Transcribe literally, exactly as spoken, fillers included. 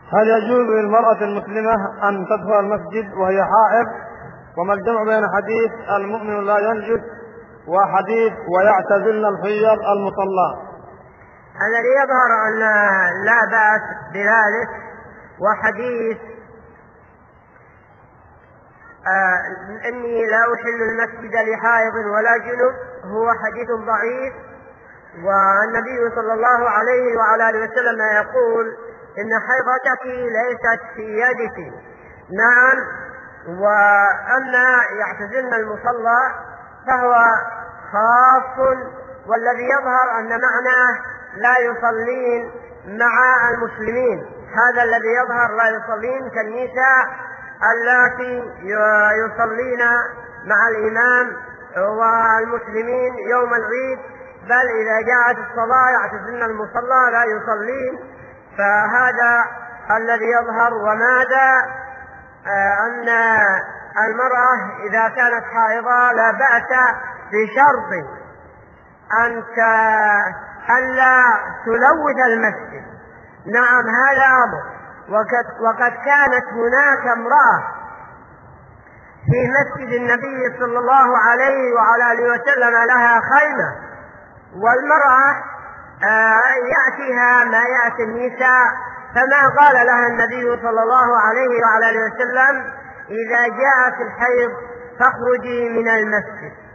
هل يجوز للمرأة المسلمة أن تدخل المسجد وهي حائض؟ وما الجمع بين حديث المؤمن لا ينجس وحديث ويعتزلن الحيض المصلى؟ الذي يظهر أن لا بأس بذلك وحديث آه إني لا أحل المسجد لحائض ولا جنب هو حديث ضعيف، والنبي صلى الله عليه وعلى آله وسلم يقول إن حيضتك ليست في يدك. نعم. وأما يعتزلن المصلى فهو خاص، والذي يظهر أن معناه لا يصلين مع المسلمين، هذا الذي يظهر لا يصلين كالنساء اللاتي يصلين مع الإمام والمسلمين يوم العيد، بل إذا جاءت الصلاة يعتزلن المصلى لا يصلين، فهذا الذي يظهر. وماذا آه أن المرأة إذا كانت حائضة لا بأس بشرط أن ألا تلوث المسجد. نعم هذا أمر. وقد, وقد كانت هناك امرأة في مسجد النبي صلى الله عليه وعلى آله وسلم لها خيمة، والمرأة آه يأتيها ما يأتي النساء، فما قال لها النبي صلى الله عليه وعلى آله وسلم إذا جاءت الحيض فاخرجي من المسجد.